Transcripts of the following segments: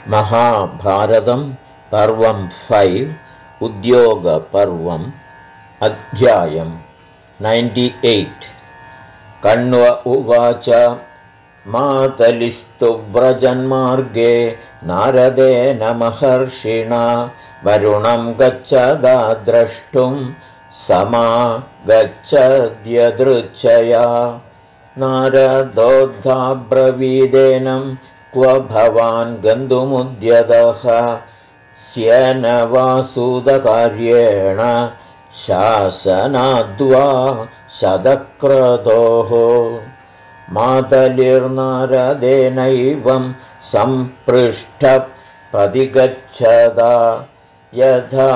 महाभारतं पर्वं 5 उद्योगपर्वम् अध्यायं 98 कण्व उवाच मातलिस्तु व्रजन्मार्गे नारदेन महर्षिणा वरुणं गच्छदा द्रष्टुं समागच्छद्यदृच्छया नारदोद्धाब्रवीदेनं क्व भवान् गन्तुमुद्यतः स्येन वासुदकार्येण शासनाद्वा शतक्रतोः मातलिर्नारदेनैवं सम्पृष्टपदिगच्छदा यथा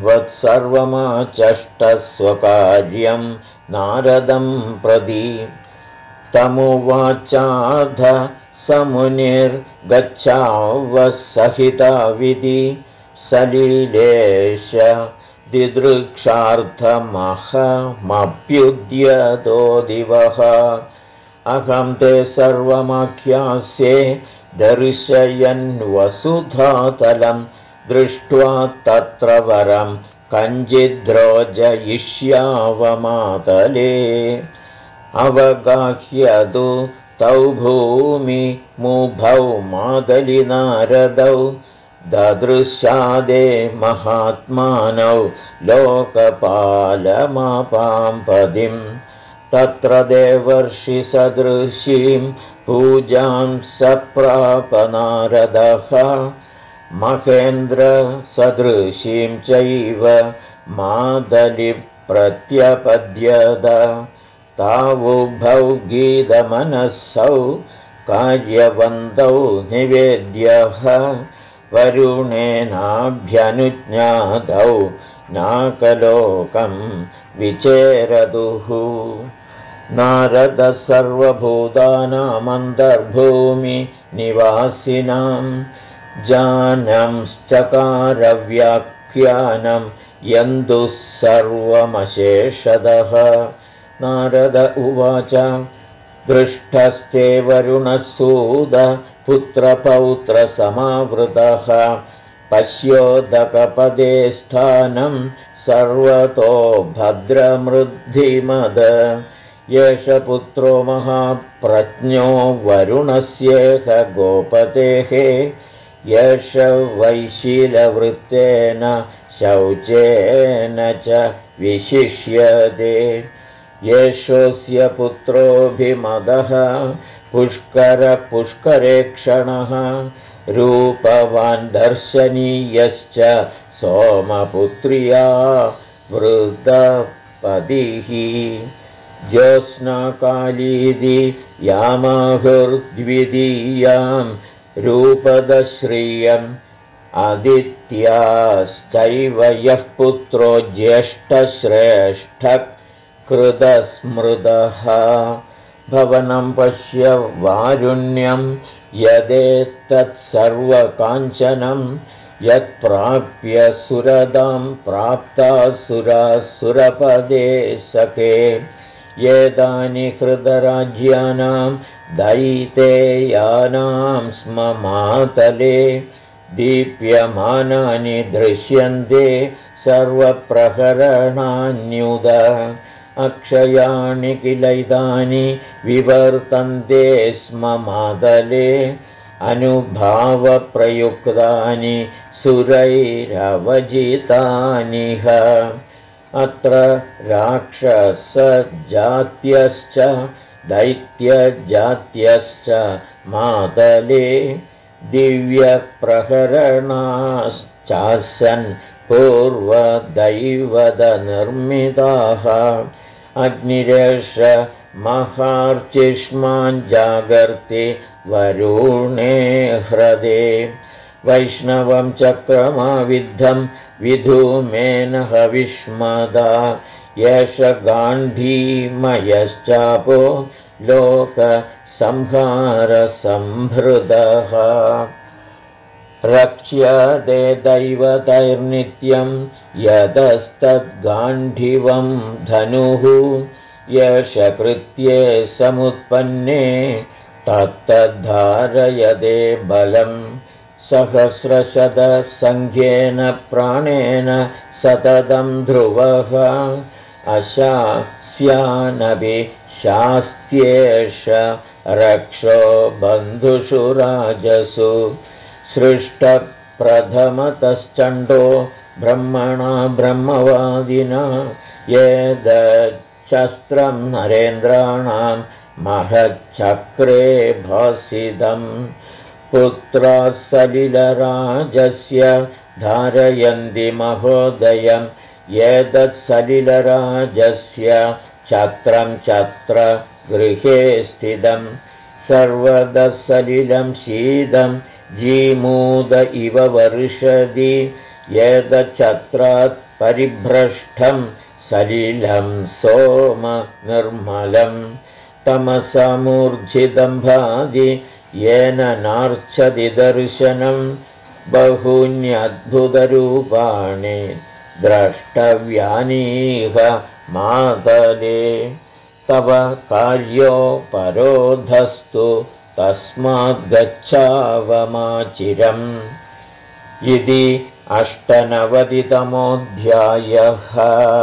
वत्सर्वमाचष्टस्वकार्यं नारदं प्रति तमुवाचाध समुनिर्गच्छावसहिताविधि सलीलेश दिदृक्षार्थमहमप्युद्यतो दिवः अहं ते सर्वमाख्यास्ये दर्शयन् वसुधातलं दृष्ट्वा तत्र वरं कञ्चिद्रोजयिष्यावमातले अवगाह्यतु तौ भूमिमुभौ मातलिनारदौ ददृशादे महात्मानौ लोकपालमापां पदिं तत्र देवर्षिसदृशीं पूजां सप्राप नारदः महेन्द्रसदृशीं चैव मातलिप्रत्यपद्यत तावुभौ गीतमनस्सौ कार्यवन्तौ निवेद्यः वरुणेनाभ्यनुज्ञातौ नाकलोकं विचेरदुः नारदः सर्वभूतानामन्तर्भूमिनिवासिनां जानंश्चकारव्याख्यानं यन्तुः सर्वमशेषतः नारद उवाच दृष्टस्ते वरुणसूद पुत्रपौत्रसमावृतः पश्योदकपदे स्थानं सर्वतो भद्रमृद्धिमद एष पुत्रो महाप्रज्ञो वरुणस्येह गोपतेः एष वैशीलवृत्तेन शौचेन च विशिष्यते येषोऽस्य पुत्रोऽभिमदः पुष्करेक्षणः रूपवान् दर्शनीयश्च सोमपुत्र्या वृद्धपतिः ज्योत्स्नाकालीदि यामाहुर्द्वितीयां रूपदश्रियम् आदित्याश्चैव यः पुत्रो ज्येष्ठश्रेष्ठः कृतस्मृतः भवनं पश्य वारुण्यं यदेतत्सर्वकाञ्चनं यत्प्राप्य सुरदां प्राप्तासुरासुरपदे सखे एतानि हृतराज्यानां दैतेयानां स्म मातले दीप्यमानानि दृश्यन्ते सर्वप्रकरणान्युद अक्षयाणि किलैतानि विवर्तन्ते स्म मातले अनुभावप्रयुक्तानि सुरैरवजितानिह अत्र राक्षसजात्यश्च दैत्यजात्यश्च मातले दिव्यप्रकरणाश्चासन् पूर्वदैवतनिर्मिताः अग्निरेष महार्चिष्मान् जागर्ति वरुणे ह्रदे वैष्णवं चक्रमाविद्धं विधूमेन हविष्मदा एष गाण्डीमयश्चापो लोकसंहारसंहृदः रक्ष्यते दैवतैर्नित्यं यतस्तद्गाण्डीवं धनुः यश कृत्ये समुत्पन्ने तत्तद्धारयते बलं सहस्रशतसङ्ख्येन प्राणेन सततं ध्रुवः अशास्यानपि शास्त्येष रक्षो बन्धुषु राजसु सृष्टप्रथमतश्चण्डो ब्रह्मणा ब्रह्मवादिना येदच्छस्त्रं नरेन्द्राणां महच्चक्रे भासिदम् पुत्राः सलिलराजस्य धारयन्ति महोदयं येतत्सलिलराजस्य छत्रं छत्र गृहे स्थितं सर्वदा सलिलं शीतं जीमूद इव वर्षति येतच्छत्रात् परिभ्रष्टं सलिलं सोम निर्मलं तमसमूर्च्छितं भाति येन नार्च्छति दर्शनं बहून्यद्भुतरूपाणि द्रष्टव्यानीह मातले तव कार्योपरोधस्तु तस्माद्गच्छावमाचिरम् इति 98तमोऽध्यायः।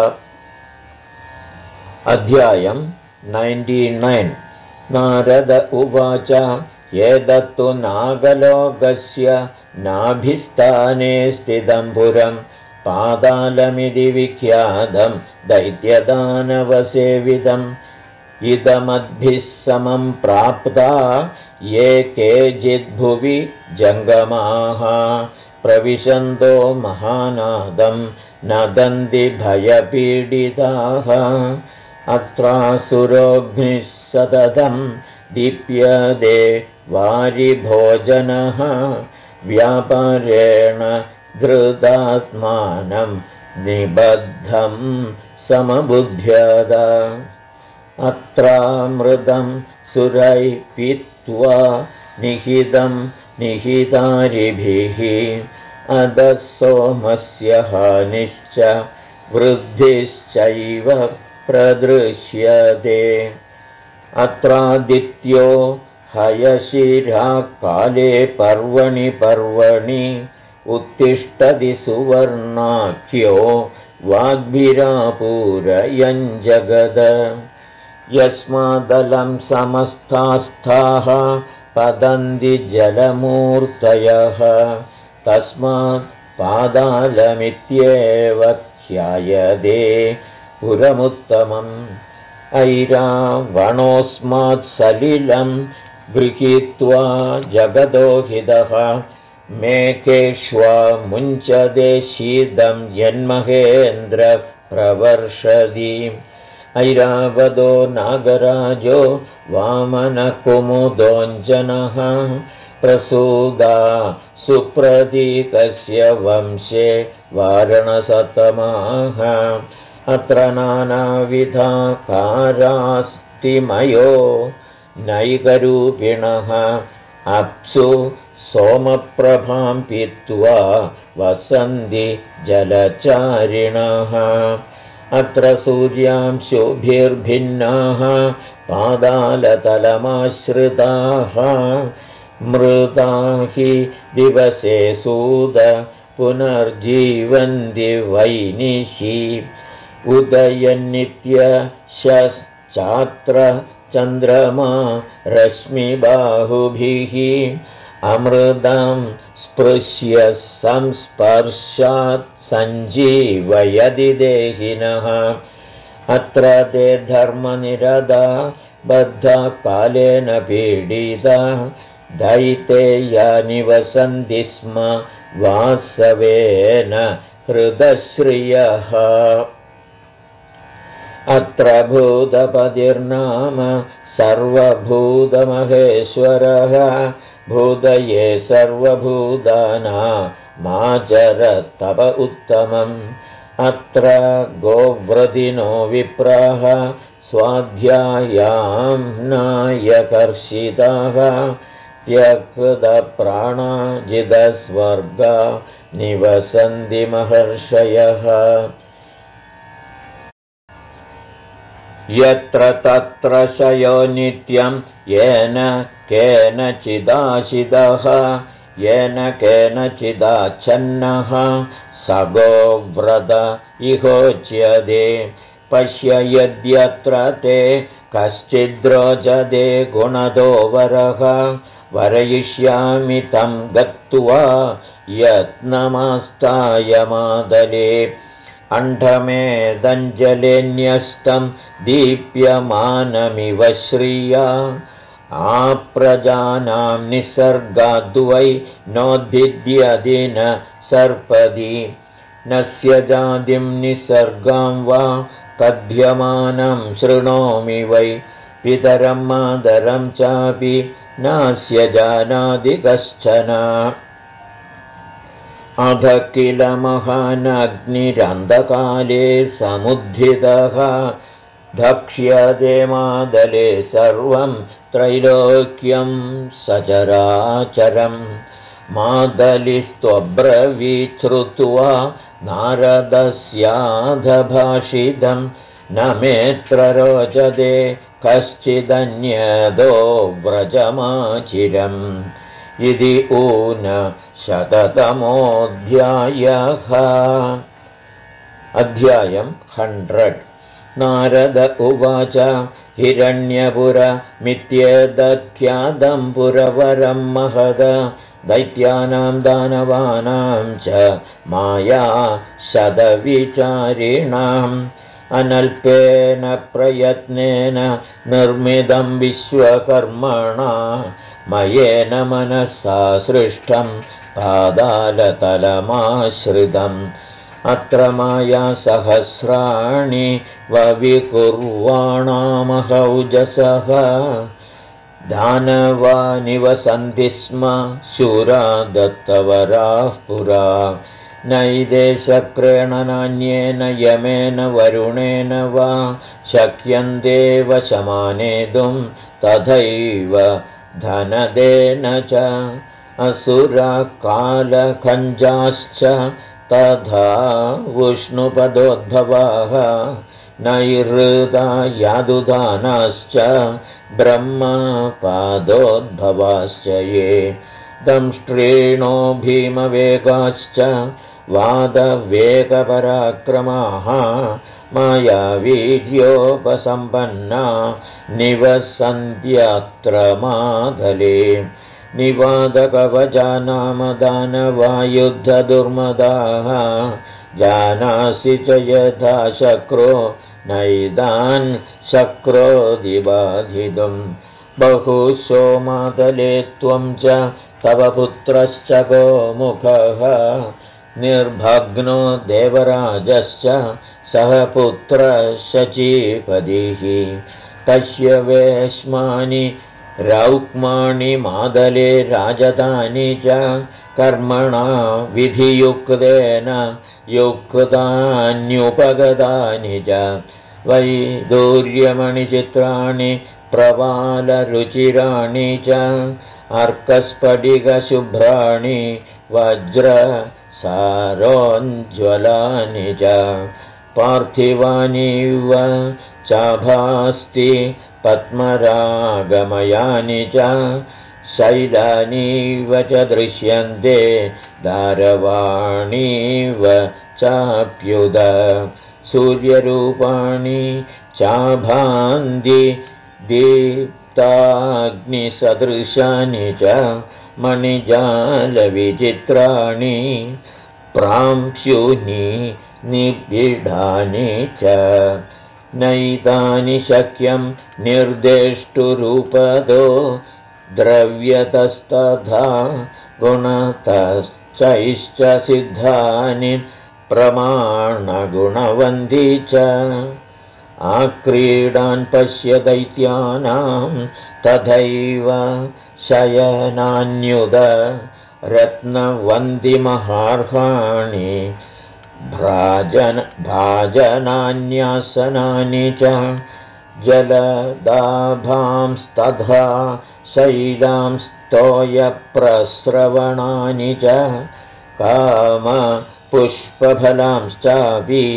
अध्यायम् 99। नारद उवाच एतत्तु नागलोकस्य नाभिस्थाने स्थितं पुरं पातालमिति विख्यातं दैत्यदानवसेवितम् इदमद्भिः समं प्राप्ता ये केचिद्भुवि जङ्गमाः प्रविशन्तो महानादं नदन्ति भयपीडिताः अत्रासुरोऽग्निः सततं दीप्यते वारिभोजनः व्यापारेण धृतात्मानं निबद्धं समबुध्यत अत्रामृतं सुरैः पीत्वा निहितं निहितारिभिः अधः सोमस्य हानिश्च वृद्धिश्चैव प्रदृश्यते अत्रादित्यो हयशिरा काले पर्वणि उत्तिष्ठति सुवर्णाख्यो वाग्भिरापूरयञ्जगद यस्मादलं समस्तास्थाः पतन्ति जलमूर्तयः तस्मात् पातालमित्येव ख्यायते पुरमुत्तमम् ऐरावणोऽस्मात् सलिलं गृहीत्वा जगदोहितः मेकेष्वा मुञ्चते शीतं यन्महेन्द्र प्रवर्षति ऐरावतो नागराजो वामनकुमुदोऽञ्जनः प्रसूदा सुप्रतीकस्य वंशे वारणसतमाः अत्र नानाविधाकारास्तिमयो नैकरूपिणः अप्सु सोमप्रभां पीत्वा वसन्ति जलचारिणः अत्र सूर्यांशुभिर्भिन्नाः पातालतलमाश्रिताः मृता हि दिवसे सूद पुनर्जीवन्ति वैनिषि उदयन्नित्यश्चात्र चन्द्रमा रश्मिबाहुभिः अमृतं स्पृश्य संस्पर्शात् सञ्जीवयति देहिनः अत्र ते धर्मनिरता बद्धा कालेन पीडिता दैतेया निवसन्ति स्म वासवेन हृदश्रियः अत्र भूतपतिर्नाम सर्वभूतमहेश्वरः भूतये सर्वभूतानामाचरत्तप उत्तमम् अत्र गोव्रतिनो विप्राः स्वाध्यायां नायकर्षिताः त्यक्तप्राणाजितस्वर्गा निवसन्ति महर्षयः यत्र तत्र शयो नित्यं येन केनचिदाशितः येन केनचिदाच्छन्नः स गोव्रत इहोच्यते पश्य यद्यत्र ते कश्चिद्रोचते गुणदो वरः वरयिष्यामि तं गत्वा यत्नमस्ताय मादले अण्डमेदञ्जलेऽन्यस्तं दीप्यमानमिव श्रिया आप्रजानां निसर्गाद्वै नोद्भिद्यति न सर्पदि नस्य जातिं निसर्गां वा कथ्यमानं शृणोमि वै पितरं मातरं चापि नास्य जानाति कश्चन अध किल महानग्निरन्धकाले समुद्धितः धक्ष्यते मादले सर्वं त्रैलोक्यं सचराचरं मादलिस्त्वब्रवीत् श्रुत्वा नारदस्याधभाषितं न मेऽत्र रोचते कश्चिदन्यदो व्रजमाचिरम् इति ऊन शततमोऽध्यायः अध्यायम् 100 नारद उवाच हिरण्यपुरमित्येतत्ख्यातं पुरवरं महद दैत्यानां दानवानां च माया शतविचारिणाम् अनल्पेन प्रयत्नेन निर्मितं विश्वकर्मणा मयेन मनसा सृष्टं पादालतलमाश्रितम् अत्र माया सहस्राणि वविकुर्वाणामहौजसः दानवा निवसन्ति स्म शूरा दत्तवराः पुरा नैदे शक्रेण नान्येन यमेन वरुणेन वा शक्यन्ते वशमानेतुं तथैव धनदेन च असुरकालखञ्जाश्च तथा विष्णुपदोद्भवाः नैहृदा यादुदानाश्च ब्रह्मपादोद्भवाश्च ये दंष्ट्रेणो भीमवेगाश्च वादवेगपराक्रमाः मायावीर्योपसम्पन्ना निवसन्त्यत्र मादले निवादकवचा नाम दानवायुद्धदुर्मदाः जानासि च यथा शक्रो नैदान् शक्रोदिबाधितुं बहुशो मादले त्वं च तव पुत्रश्च गोमुखः निर्भग्नो देवराजश्च सह पुत्रशचीपतिः तस्य वेश्मानि रौक्माणि मादले राजधानि च कर्मणा विधियुक्तेन युक्तान्युपगतानि च वैदूर्यमणिचित्राणि प्रवालरुचिराणि च अर्कस्फटिकशुभ्राणि वज्रसारोज्ज्वलानि च पार्थिवानिव चाभास्ति पद्मरागमयानि च शैलानीव च दृश्यन्ते दारवाणीव चाप्युद सूर्यरूपाणि चाभान्ति दीप्ताग्निसदृशानि च मणिजालविचित्राणि प्रांशूनि निबिडानि च नैतानि शक्यं निर्देष्टुरूपदो द्रव्यतस्तथा गुणतश्चैश्च सिद्धानि प्रमाणगुणवन्ति च आक्रीडान् पश्य दैत्यानां तथैव शयनान्युद रत्नवन्दिमहार्हाणि भाजनान्यासनानि च जलदाभांस्तथा शैलांस्तोयप्रस्रवणानि च कामपुष्पफलांश्चापि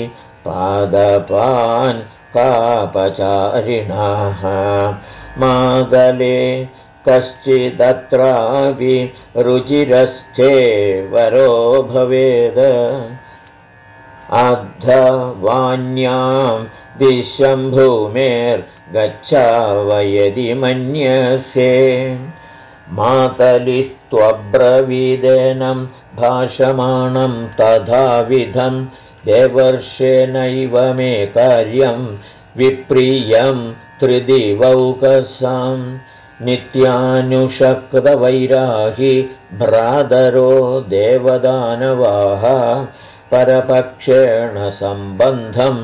पादपान् कापचारिणाः मादले कश्चिदत्रापि रुचिरश्चेवरो भवेद अद्धवान्यां दिशं भूमेर्गच्छाव यदि मन्यसे मातलिस्त्वब्रवीदेनं भाषमाणं तथाविधं देवर्षेणैव मे कार्यं विप्रियं त्रिदिवौकसां नित्यानुशक्तवैरागी भ्रातरो देवदानवाः परपक्षेण सम्बन्धं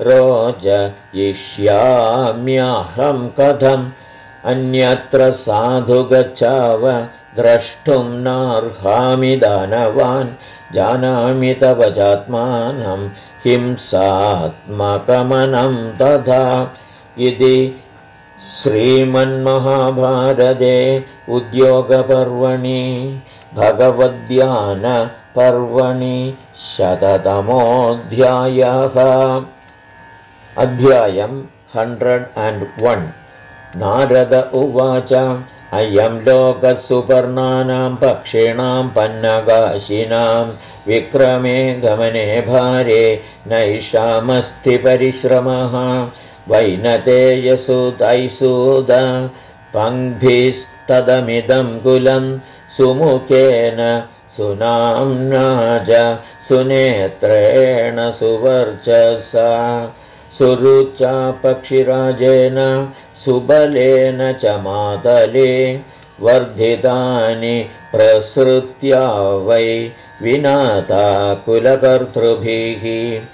रोचयिष्याम्यहं कथम् अन्यत्र साधु गच्छाव द्रष्टुं नार्हामि दानवान् जानामि तव चात्मानं हिंसात्मकमनं तथा इति श्रीमन्महाभारते उद्योगपर्वणि भगवद्ध्यानपर्वणि 100तमोऽध्यायः अध्यायं 101 नारद उवाच अयं लोकः सुपर्णानां पक्षिणां पन्नगाशिनां विक्रमे गमने भारे नैषामस्ति परिश्रमः वैनतेयसुतैसूद पङ्क्तिस्तदमिदं कुलं सुमुखेन सुनाम्ना च सुनेत्रेण सुवर्चसा सुरुचा पक्षिराजेन सुबलेन च मातले वर्धितानि प्रसृत्या वै विनाता कुलकर्तृभिः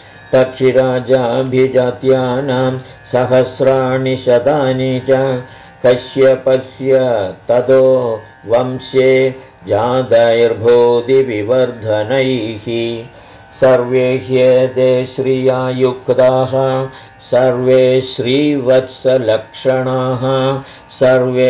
पक्षिराजाभिजात्यानां सहस्राणि शतानि च कश्यपस्य ततो वंशे जातैर्भूतिविवर्धनैः सर्वे ह्येते श्रिया युक्ताः सर्वे श्रीवत्सलक्षणाः सर्वे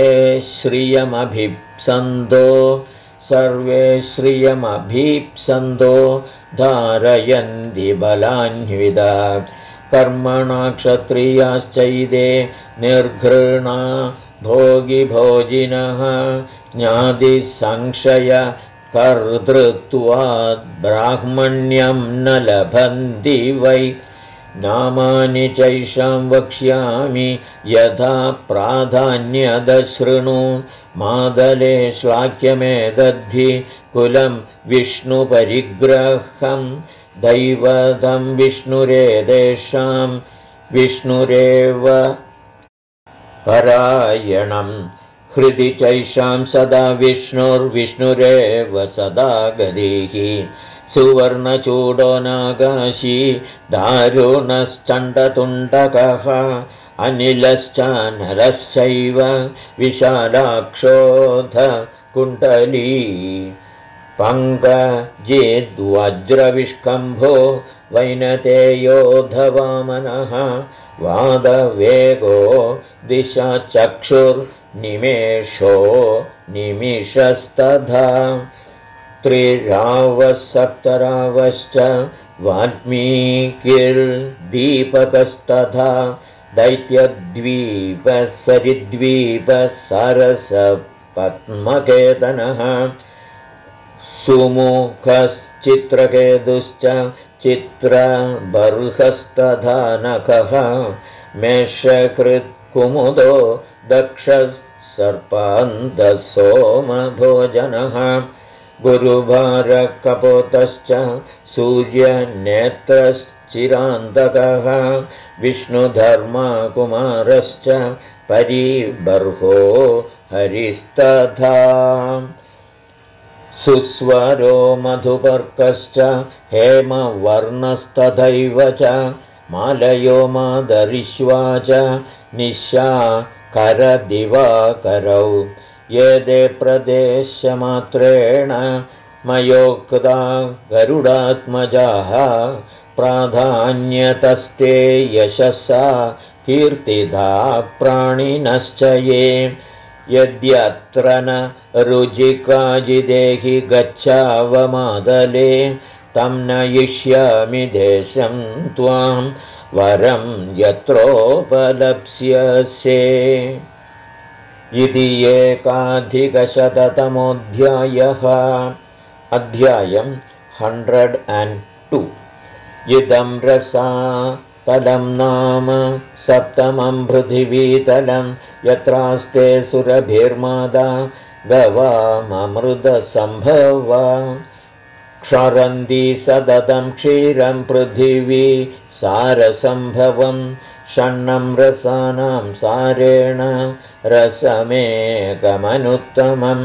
श्रियमभीप्सन्तो धारयन्ति बलान्विदा कर्मणा क्षत्रियाश्चैदे निर्घृणा भोगिभोजिनः ज्ञातिसंशय कर्तृत्वाद् ब्राह्मण्यं न लभन्ति वै नामानि चैषां वक्ष्यामि यथा प्राधान्यदशृणु मादले श्लाघ्यमेतद्धि कुलं विष्णुपरिग्रहं दैवतं विष्णुरेतेषां विष्णुरेव परायणं हृदि चैषां सदा विष्णुर्विष्णुरेव सदा गतिः सुवर्णचूडो नागाशी दारुणश्चण्डतुण्डकः अनिलश्च नरश्चैव विशालाक्षोध कुण्डली पङ्कजिद्वज्रविष्कम्भो वैनतेयोधवामनः वादवेगो दिशाचक्षुर्निमेषो निमिषस्तथा त्रिरावः वाल्मीकिर्दीपकस्तथा दैत्यद्वीपसरिद्वीपसरसपद्मकेतनः सुमुखश्चित्रकेतुश्च चित्रबर्हस्तथा नखः मेषकृत्कुमुदो दक्षसर्पान्तसोमभोजनः गुरुभारकपोतश्च सूर्यनेत्रश्चिरान्तकः विष्णुधर्मकुमारश्च परिबर्हो हरिस्तथा सुस्वरो मधुपर्कश्च हेमवर्णस्तथैव च मालयो मादरिश्वा च निशाकरदिवाकरौ येदे प्रदेशमात्रेण मयोक्ता गरुडात्मजाः प्राधान्यतस्ते यशसा कीर्तिदा प्राणिनश्च ये यद्यत्र न रुचिकाजिदेहि गच्छावमादले तं नयिष्यामि देशं त्वां वरं यत्रोपलप्स्यसे इति 1,000तमोऽध्यायः। अध्यायं 102। इदं रसातलं नाम सप्तमं पृथिवीतलं यत्रास्ते सुरभिर्मादा गवाममृतसम्भवा क्षरन्ति सततं क्षीरं पृथिवी सारसम्भवं षण्णं रसानां सारेण रसमेकमनुत्तमम्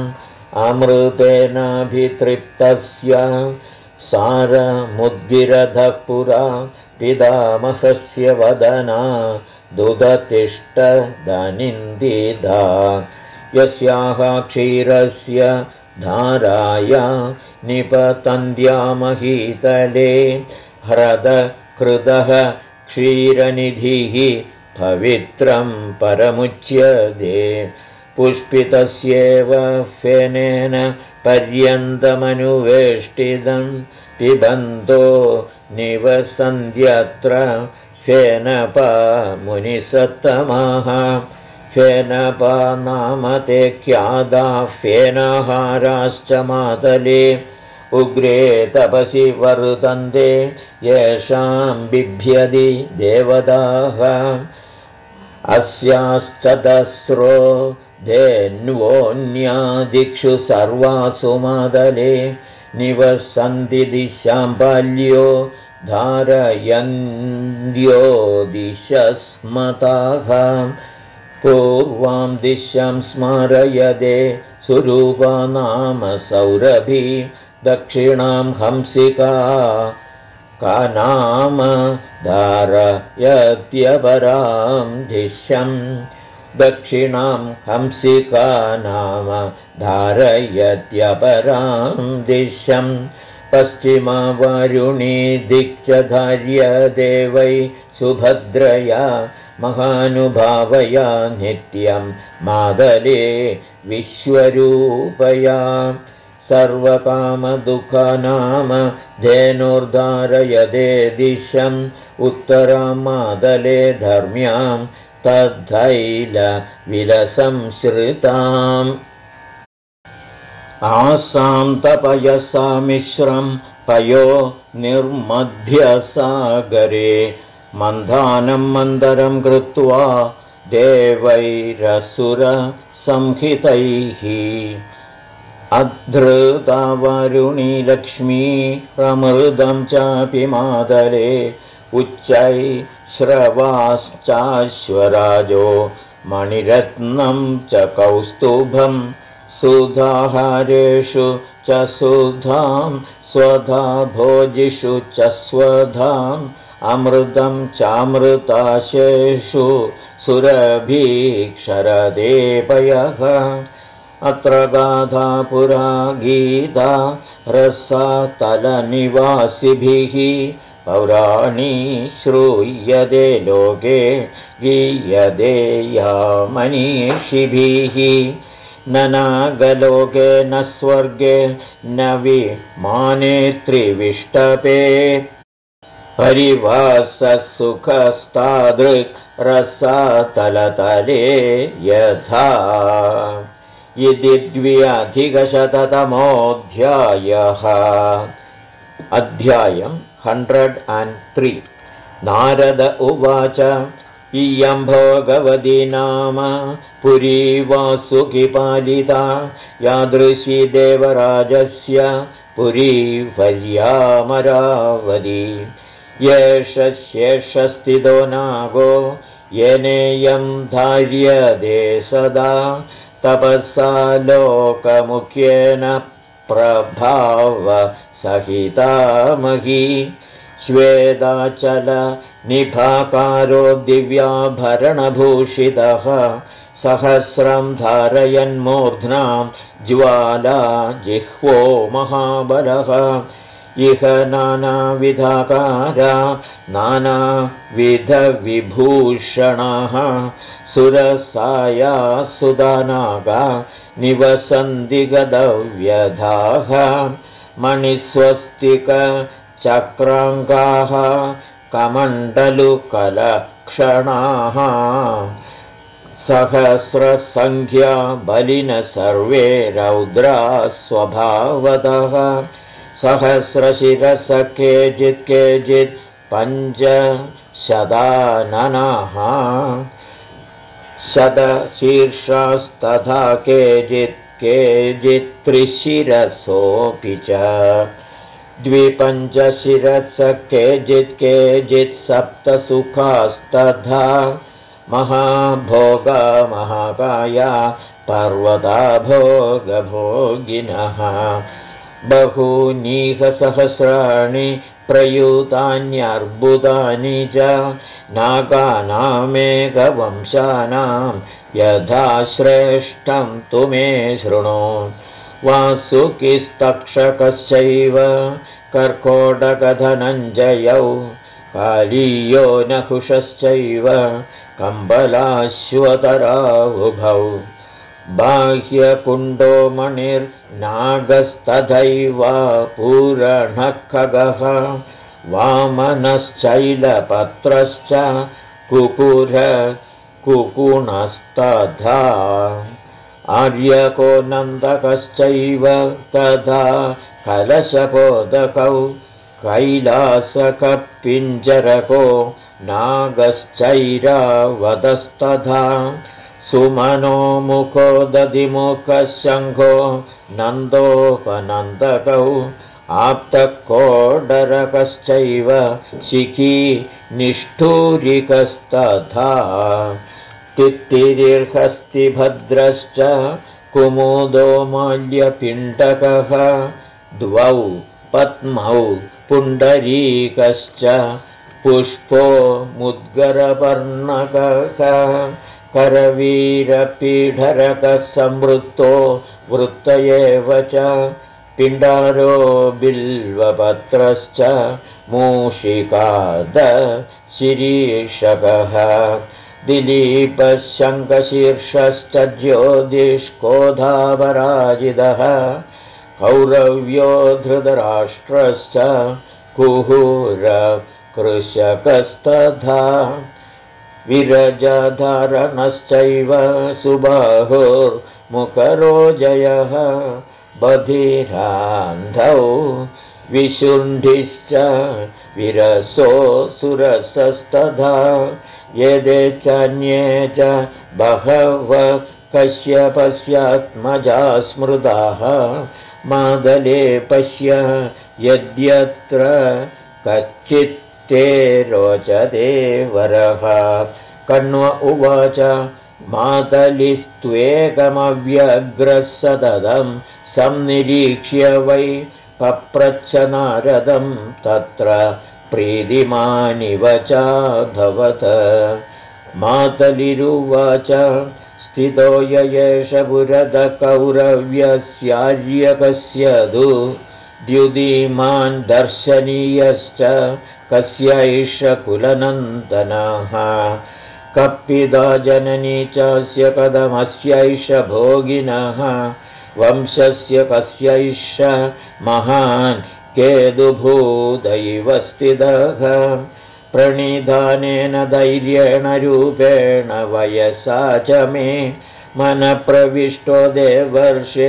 अमृतेनाभितृप्तस्य सारमुद्गिरधः पुरा पितामहस्य वदना दुदतिष्ठदनिन्दिदा यस्याः क्षीरस्य धाराया निपतन्त्यामहीतले ह्रदकृतः क्षीरनिधिः पवित्रं परमुच्यते पुष्पितस्येव फेनेन पर्यन्तमनुवेष्टितं पिबन्तो निवसन्त्यत्र फेनपा मुनिसत्तमाः फेनपा नाम ते ख्यादा फेनाहाराश्च मातले उग्रे तपसि वर्तन्ते येषां बिभ्यति देवताः अस्याश्चतस्रो धेन्वोऽन्यादिक्षु सर्वासु मातले निवसन्ति दिशां बाल्यो धारयन्त्यो दिशस्मताः पूर्वां दिशां स्मारयते सुरूपा नाम सौरभी दक्षिणां हंसिका का नाम धारयत्यपरां दिशं दक्षिणां हंसिका नाम धारयत्यपरां दिशं पश्चिमा वारुणी दिक् च धार्यते वै सुभद्रया महानुभावया नित्यं मादले विश्वरूपया सर्वकामदुःखनाम धेनुर्धारयते दिशम् उत्तरां मादले धर्म्यां तद्धैलविलसंश्रिताम् आसां तपयसा मिश्रं पयो निर्मध्यसागरे मन्दानं मन्दरं कृत्वा देवैरसुरसंहितैः अधृता वारुणी लक्ष्मी प्रमृदं चापि मादले उच्चै श्रवाश्चाश्वराजो मणिरत्नं च कौस्तुभं सुधाहारेषु च सुधां स्वधा भोजिषु च स्वधाम् अमृतं चामृताशेषु सुरभीक्षरदे पयः अत्र गाथा पुरा गीता रसातलनिवासिभिः पौराणी श्रूयते लोके गीयते या मनीषिभिः न नागलोके न स्वर्गे न विमाने त्रिविष्टपे परिवाससुखस्तादृक् रसातलतले यथा इति 2,000तमोऽध्यायः। अध्यायं 103। नारद उवाच इयं भगवती नाम पुरी वासुकी पालिता यादृशी देवराजस्य पुरी वर्यामरावती येष शेषस्थितो नागो येनेयं धार्यते सदा तपसा लोकमुख्येन प्रभावसहिता मही श्वेताचल निभाकारो दिव्याभरणभूषितः सहस्रं धारयन्मूर्ध्नां ज्वाला जिह्वो महाबलः इह नानाविधाकारा नानाविधविभूषणाः सुरसाया सुदानागा निवसन्ति गदव्यधाः मणिस्वस्तिकचक्राङ्गाः कमण्डलुकलक्षणाः सहस्रसङ्ख्या बलिन सर्वे रौद्रा स्वभावतः सहस्रशिरस केचित् पञ्चशताननाः शतशीर्षास्तथा केचित् त्रिशिरसोऽपि च द्विपञ्चशिरस केचित् सप्तसुखास्तथा महाभोगा महाकाया पर्वता भोगभोगिनः बहूनीह सहस्राणि प्रयुतान्यर्बुदानि च नागानामेकवंशानां यथा श्रेष्ठं तु मे शृणु वासुकिस्तक्षकश्चैव कर्कोटकधनञ्जयौ कालीयो नहुषश्चैव कम्बलाश्वतरावुभौ बाह्यकुण्डो मणिर्नागस्तथैव पूरणखगः वामनश्चैलपत्रश्च कुकुरकुकुणस्तथा आर्यको नन्दकश्चैव तथा कलशपोदकौ कैलासकपिञ्जरको नागश्चैरावतस्तथा सुमनो मुखो दधिमुखशङ्खो नन्दोपनन्दकौ आप्तकोडरकश्चैव शिखी निष्ठूरिकस्तथा तित्तिरिर्हस्तिभद्रश्च कुमुदो माल्यपिण्डकः द्वौ पद्मौ पुण्डरीकश्च पुष्पो मुद्गरपर्णकः करवीरपीठरकः संवृत्तो वृत्त एव च पिण्डारो बिल्वपत्रश्च मूषिकादशिरीषकः दिलीपशङ्खशीर्षश्च ज्योतिष्कोधापराजितः कौरव्यो धृतराष्ट्रश्च कुहूरकृशकस्तथा विरजधारणश्चैव सुबाहुर्मुखरोजयः बधिरान्धौ विशुण्ढिश्च विरसो सुरसस्तथा एते चान्ये च बहवः कश्यपस्यात्मजा स्मृताः मादले पश्य यद्यत्र कच्चित्ते रोचते वरः कण्व उवाच मातलिस्त्वेकमव्यग्रः सततं संनिरीक्ष्य वै पप्रच्छ नारदं तत्र प्रीतिमानिव चाभवत् मातलिरुवाच स्थितो य एष पुरतः कौरव्यस्यार्यकस्य तु द्युतिमान् दर्शनीयश्च कस्यैष कुलनन्दनः कप्पिदा जननी चास्य कथमस्यैष भोगिनः वंशस्य कस्यैष महान् केतुभूदैव स्थितः प्रणिधानेन धैर्येण रूपेण वयसा च मे मनप्रविष्टो देवर्षे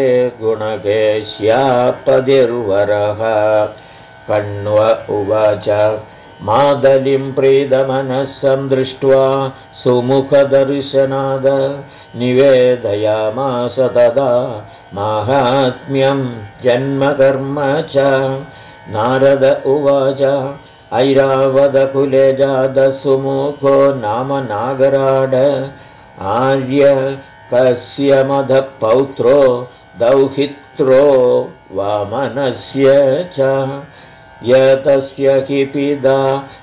गुणकेश्यापतिर्वरः कण्व उवाच मादलिं प्रीतमनस्सं दृष्ट्वा सुमुखदर्शनाद निवेदयामास तदा माहात्म्यं जन्मकर्म च नारद उवाच ऐरावतकुले जातसुमुखो नाम नागराड आर्य कस्य मधपौत्रो दौहित्रो वामनस्य च यतस्य हि पिता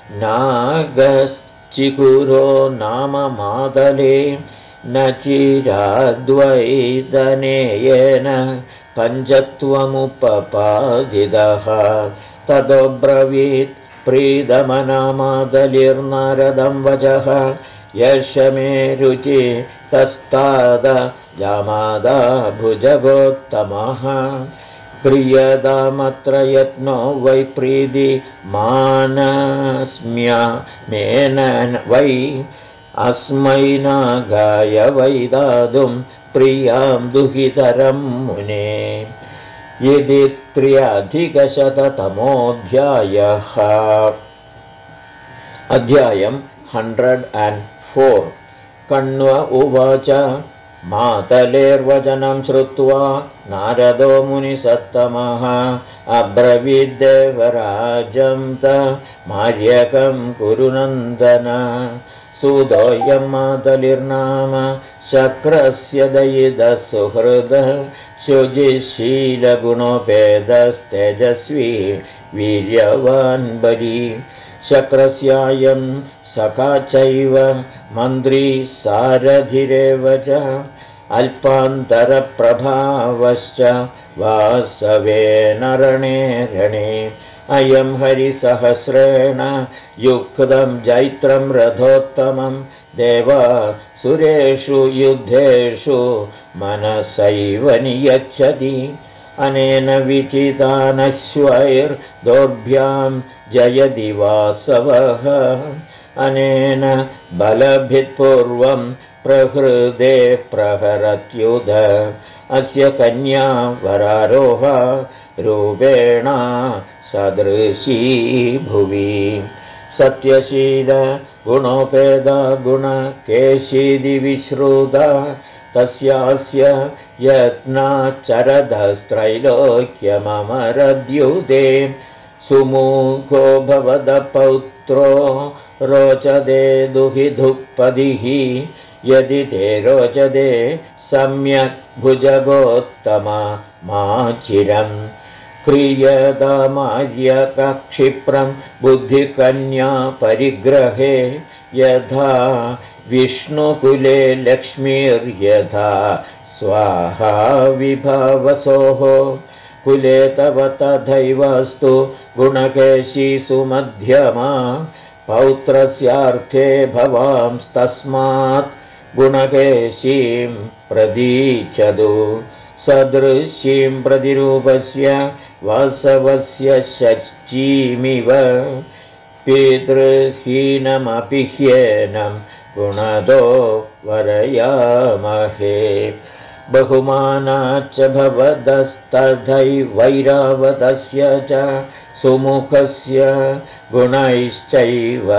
नागश्चिकुरो नाम मातले न चिराद्वैतनेयेन पञ्चत्वमुपपादितः ततो ब्रवीत् प्रीतमनामादलिर्नारदं वचः यश मे रुचि तस्ताद जामादा भुजगोत्तमः प्रियदामत्र यत्नो वै प्रीति मानस्म्य मेन वै अस्मै नागाय वै दातुं प्रियां दुहितरं मुने। इति 3अधिकशततमोऽध्यायः। अध्यायं 104। कण्व उवाच मातलेर्वचनं श्रुत्वा नारदो मुनिसत्तमः अब्रवीद्देवराजं स मार्यकं कुरु नन्दन। सुतोऽयं मातलिर्नाम शक्रस्य दयितः सुहृदः शुचिशीलगुणोपेदस्तेजस्वी वीर्यवान् बली। शक्रस्यायं सखा चैव मन्त्री सारथिरेव च अल्पान्तरप्रभावश्च वासवेन रणे रणे। अयं हरिसहस्रेण युक्तं जैत्रं रथोत्तमं देवा सुरेषु युद्धेषु मनसैव नियच्छति। अनेन विचितानश्वैर्दोर्भ्यां जयति वासवः अनेन बलभित्पूर्वं प्रहृदे प्रहरत्युध। अस्य कन्या वरारोहा रूपेण सदृशी भुवि। सत्यशील गुणोपेदा गुणकेशीदि विश्रुता तस्यास्य यत्नाचरदस्त्रैलोक्यममरद्युते। सुमुखो भवद पौत्रो रोचते दुहिधुपदिः यदि ते रोचते सम्यक् भुजगोत्तमा माचिरम्। क्रियतामार्यकक्षिप्रं बुद्धिकन्या परिग्रहे यथा विष्णुकुले लक्ष्मीर्यथा स्वाहा विभवसोः। कुले तव तथैवस्तु गुणकेशी सुमध्यमा पौत्रस्यार्थे भवांस्तस्मात् गुणकेशीं प्रदीचतु। सदृशीं प्रतिरूपस्य वासवस्य शचीमिव पितृहीनमपि ह्येनं गुणदो वरयामहे। बहुमानाच्च भवदस्तथैवैरावतस्य च सुमुखस्य गुणैश्चैव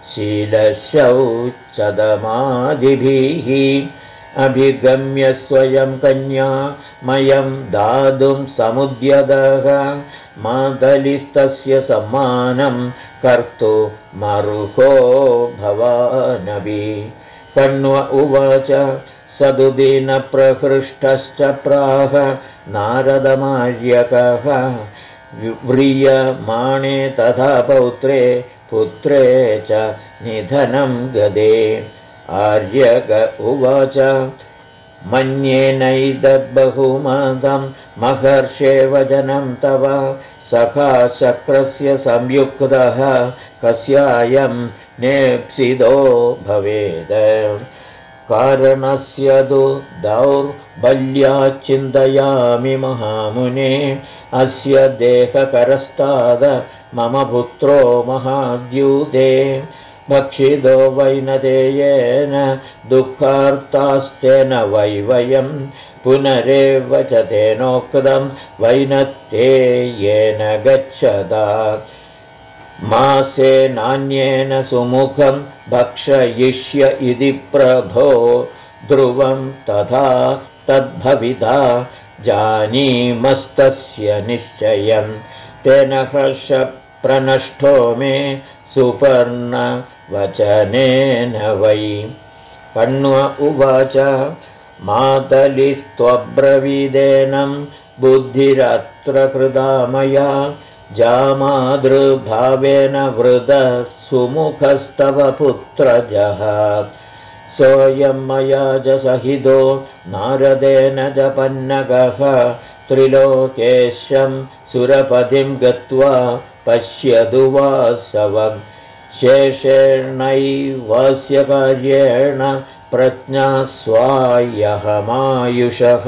शीलशौचदमादिभिः। अभिगम्य स्वयं कन्या मयं दातुं समुद्यतः मातलिस्तस्य सम्मानं कर्तुमर्हो भवानपि। कण्व उवाच सदुदीनप्रहृष्टश्च प्राह नारदमार्यकः व्रियमाणे तथा पौत्रे पुत्रे च निधनं गदे। आर्यक उवाच मन्येनैतद्बहुमतं महर्षे वचनं तव सखा शक्रस्य संयुक्तः कस्यायं नेप्सितो भवेत्। कारणस्य तु दौर्बल्याच्चिन्तयामि महामुने अस्य देहकरस्ताद मम पुत्रो महाद्यूते। भक्षितो वैनतेयेन दुःखार्तास्तेन वै वयं पुनरेव च तेनोक्तं वैनतेयेन गच्छता। मासे नान्येन सुमुखं भक्षयिष्य इति प्रभो ध्रुवं तथा तद्भविता जानीमस्तस्य निश्चयं। तेन हर्षप्रनष्टो मे सुपर्णवचनेन वै। कण्व उवाच मातलिस्त्वब्रवीदेनं बुद्धिरत्र कृता मया जामादृभावेन वृतः सुमुखस्तव पुत्रजः। सोऽयं मया च सहितो नारदेन च पन्नगः त्रिलोकेशं सुरपतिं गत्वा पश्यतु वासवं। शेषेणैवस्य कार्येण प्रज्ञा स्वायहमायुषः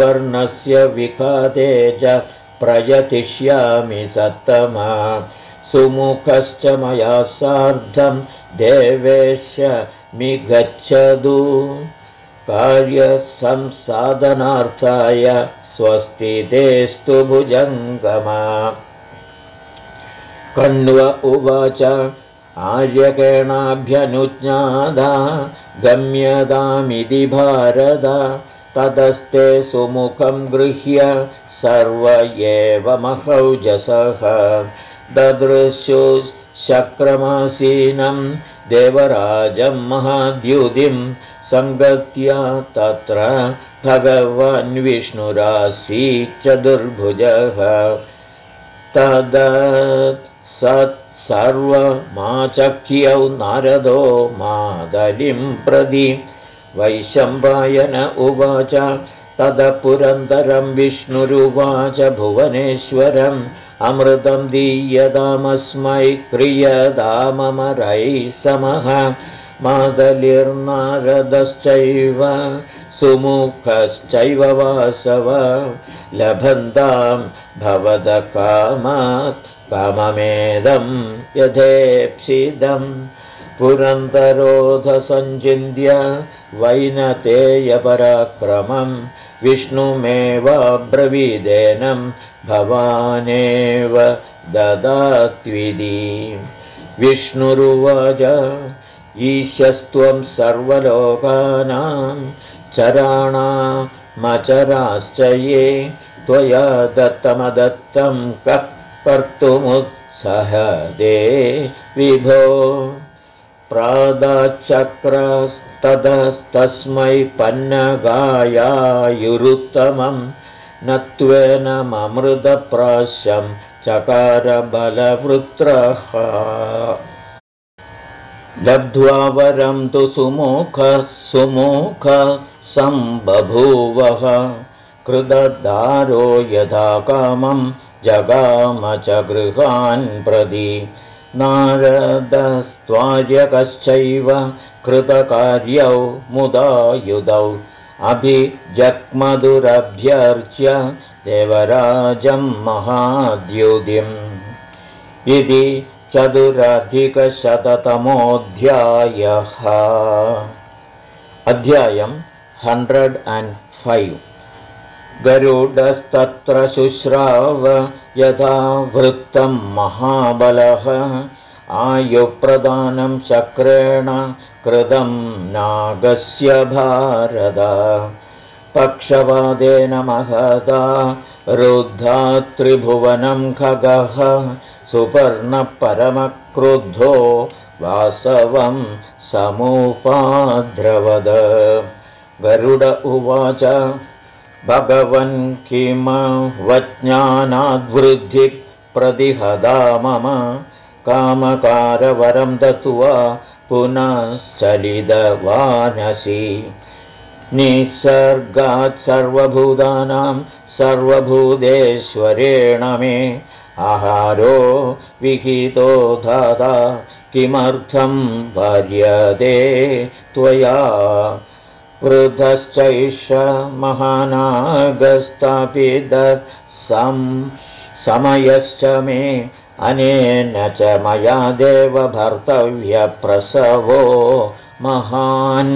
सुपर्णस्य विखाते च प्रयतिष्यामि सत्तमा। सुमुखश्च मया सार्धं देवेश मिगच्छतु कार्यसंसाधनार्थाय स्वस्ति तेस्तु भुजङ्गमा। कण्व उवाच आर्यकेणाभ्यनुज्ञाता गम्यतामिति भारत ततस्ते सुमुखं गृह्य सर्व एव महौजसः ददृशुश्चक्रमासीनं देवराजं महाद्युतिं सङ्गत्य तत्र भगवान् विष्णुरासीत् चतुर्भुजः सर्वमाचख्यौ नारदो मादलिं प्रति वैशम्पायन उवाच ततः पुरन्दरं विष्णुरुवाच भुवनेश्वरम् अमृतं दीयतामस्मै क्रियताममरैः समः मादलिर्नारदश्चैव सुमुखश्चैव वासव लभन्तां भवदकामात् काममेदं यथेप्सिदं पुरन्दरोधसञ्चिन्त्य वैनतेयपराक्रमं विष्णुमेवाब्रवीदेनं भवानेव ददात्विति। विष्णुरुवाच ईशस्त्वं सर्वलोकानां चराणामचराश्च ये त्वया दत्तमदत्तं कः कर्तुमुत्सहदे विभो प्रादाचक्रस्ततस्तस्मै पन्नगायायुरुत्तमं नत्वेनममृतप्राश्यं चकारबलवृत्रः लब्ध्वा वरं तु सुमुख संबभूवः कृतदारो यथा कामं जगाम च गृहान् प्रति नारदस्त्वार्यकश्चैव कृतकार्यौ मुदायुधौ अभिजग्मधुरभ्यर्च्य देवराजं महाद्युतिम् इति 4अधिकशततमोऽध्यायः। अध्यायं 105। गरुडस्तत्र शुश्राव यथा वृत्तं महाबलः आयुप्रदानं चक्रेण कृतं नागस्य भारत पक्षवादेन महदा रुद्धा त्रिभुवनं खगः सुपर्णपरमक्रुद्धो वासवं समुपाद्रवद। गरुड उवाच भगवन् किमवज्ञानाद्वृद्धि प्रतिहदा मम कामकारवरं दत्त्वा पुनश्चलितवानसि निसर्गात् सर्वभूतानां सर्वभूतेश्वरेण मे आहारो विहितो धाता किमर्थं वर्यते त्वया वृद्धश्चैष महानागस्तापितः समयश्च मे अनेन च मया देव भर्तव्यप्रसवो महान्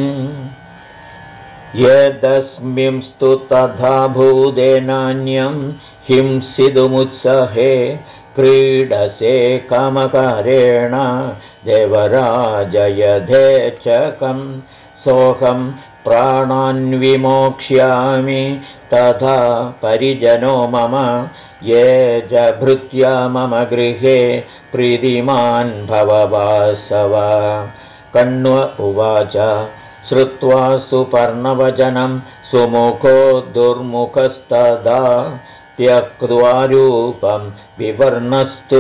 यदस्मिंस्तु तथा भूतेनान्यं हिंसितुमुत्सहे क्रीडसे कामकारेण देवराजयधेच्छकं सोऽहं प्राणान् विमोक्ष्यामि तथा परिजनो मम ये च भृत्या मम गृहे प्रीतिमान् भववासव। कण्व उवाच श्रुत्वा सुपर्णवचनं सुमुखो दुर्मुखस्तदा त्यक्त्वा रूपं विवर्णस्तु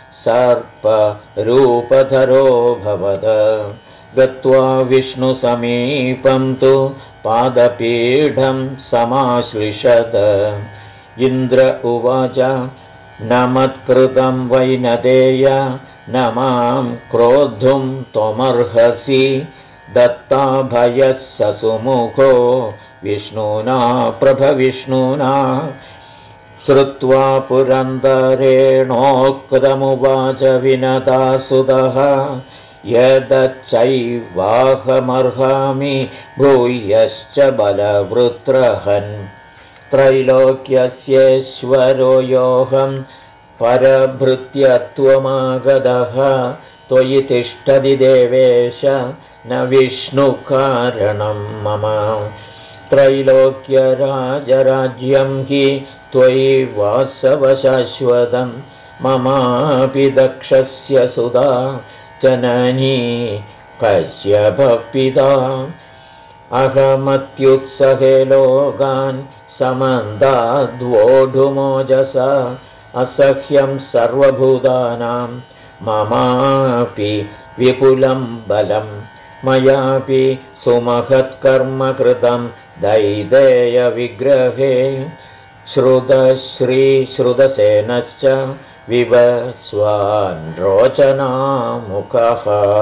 सर्परूपधरो भवद। गत्वा विष्णुसमीपं तु पादपीठं समाश्लिषत। इन्द्र उवाच न मत्कृतं वैनतेय न मां क्रोद्धुं त्वमर्हसि दत्ताभयः ससुमुखो विष्णुना प्रभविष्णुना श्रुत्वा पुरन्दरेणोक्तमुवाच विनतासुतः यदच्चैवाहमर्हामि भूयश्च बलवृत्रहन् त्रैलोक्यस्येश्वरो योऽहं परभृत्यत्वमागतः त्वयि तिष्ठति देवेश न विष्णुकारणं मम त्रैलोक्यराजराज्यं हि त्वयि वासवशाश्वतं ममापि दक्षस्य सुधा जननी कश्यपपिता अहमत्युत्सहे लोकान् समन्दाद्वोढुमोजसा असह्यं सर्वभूतानां ममापि विपुलं बलं मयापि सुमहत्कर्म कृतं दैदेयविग्रहे श्रुतश्रीश्रुतसेनश्च विवस्वान् रोचनामुखः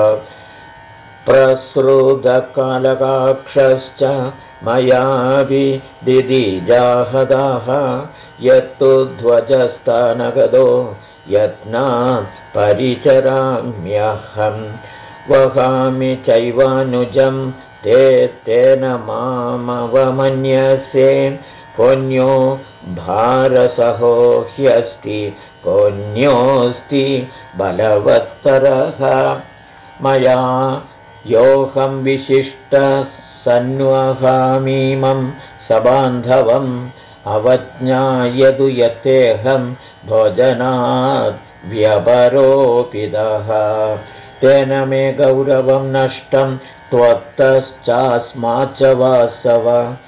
प्रसृतकालकाक्षश्च मयापि दिदिजाहदाः यत्तु ध्वजस्थानगतो यत्नात् परिचराम्यहं वहामि चैवानुजं ते तेन मामवमन्यसे कोऽन्यो भारसहो ह्यस्ति कोऽन्योऽस्ति बलवत्तरः मया योऽहं विशिष्टः सन्वहामीमं सबान्धवम् अवज्ञायतु यत्तेऽहं भोजनात् व्यपरोपितः तेन मे गौरवं नष्टं त्वत्तश्चास्माच्च वासव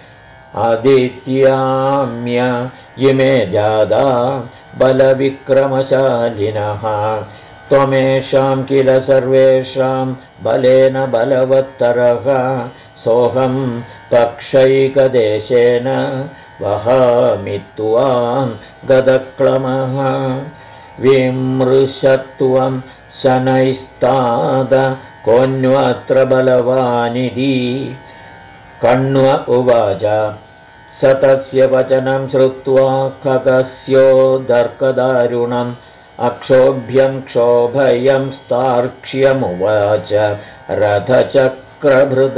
आदित्याम्य इमे जादा बलविक्रमशालिनः त्वमेषां किल सर्वेषां बलेन बलवत्तरः सोऽहं पक्षैकदेशेन वहामि त्वां गदक्लमः विमृशत्वं शनैस्ताद कोऽन्वत्र बलवानिधि कण्व उवाच स तस्य वचनं श्रुत्वा खगस्योदर्कदारुणम् अक्षोभ्यं क्षोभयं स्तार्क्ष्यमुवाच रथचक्रभृत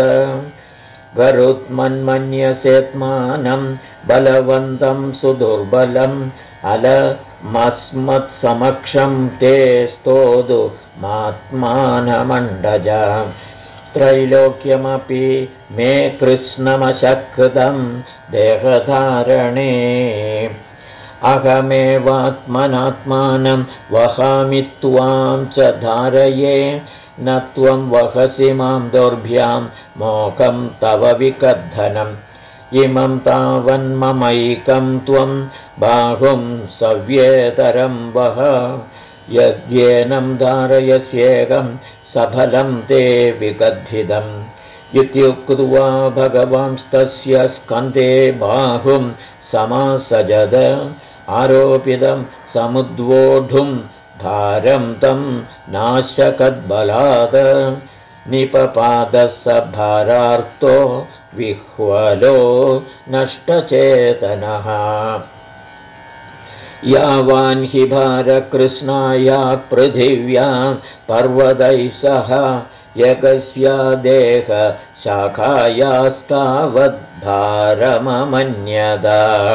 गरुत्मन्मन्यसेत्मानं बलवन्तं सुदुर्बलम् अलमस्मत्समक्षं ते स्तोतु मात्मानमण्डज त्रैलोक्यमपि मे कृष्णमशकृतं देहधारणे अहमेवात्मनात्मानं वहामि त्वां च धारये न त्वं वहसि मां दोर्भ्यां मोकं तव विकर्धनम् इमं तावन्ममैकं त्वं बाहुं सव्येतरं वह यद्येनं धारयस्येकं सफलं ते विकद्धितम् इत्युक्त्वा भगवांस्तस्य स्कन्धे बाहुं समासजद आरोपितं समुद्वोढुं भारं तं नाशकद्बलात् निपपादः स भारार्तो विह्वलो नष्टचेतनः यावान् हि भारकृष्णाया पृथिव्या पर्वतैः सह यगस्या देह शाखायास्तावद्भारममन्यत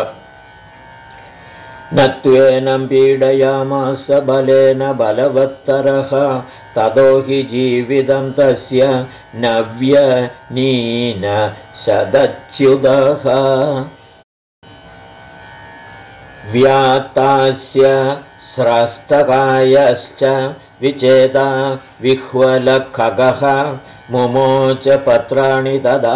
न त्वेनं पीडयामास बलेन बलवत्तरः ततो हि जीवितं तस्य नव्यनीन सदच्युतः व्यात्तास्य स्रस्तकायश्च विचेता विह्वलखगः मुमोच पत्राणि तदा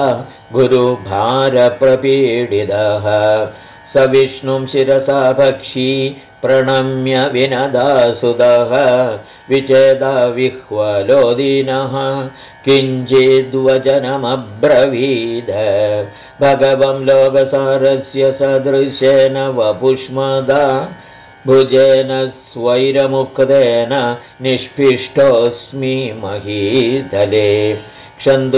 गुरुभारप्रपीडितः स विष्णुं शिरसा भक्षी प्रणम्य विनदासुतः विचेता विह्वलो दीनः किञ्चिद्वचनमब्रवीद भगवं लोकसारस्य सदृशेन वपुष्मदा भुजेन स्वैरमुक्तेन निष्पिष्टोऽस्मि महीतले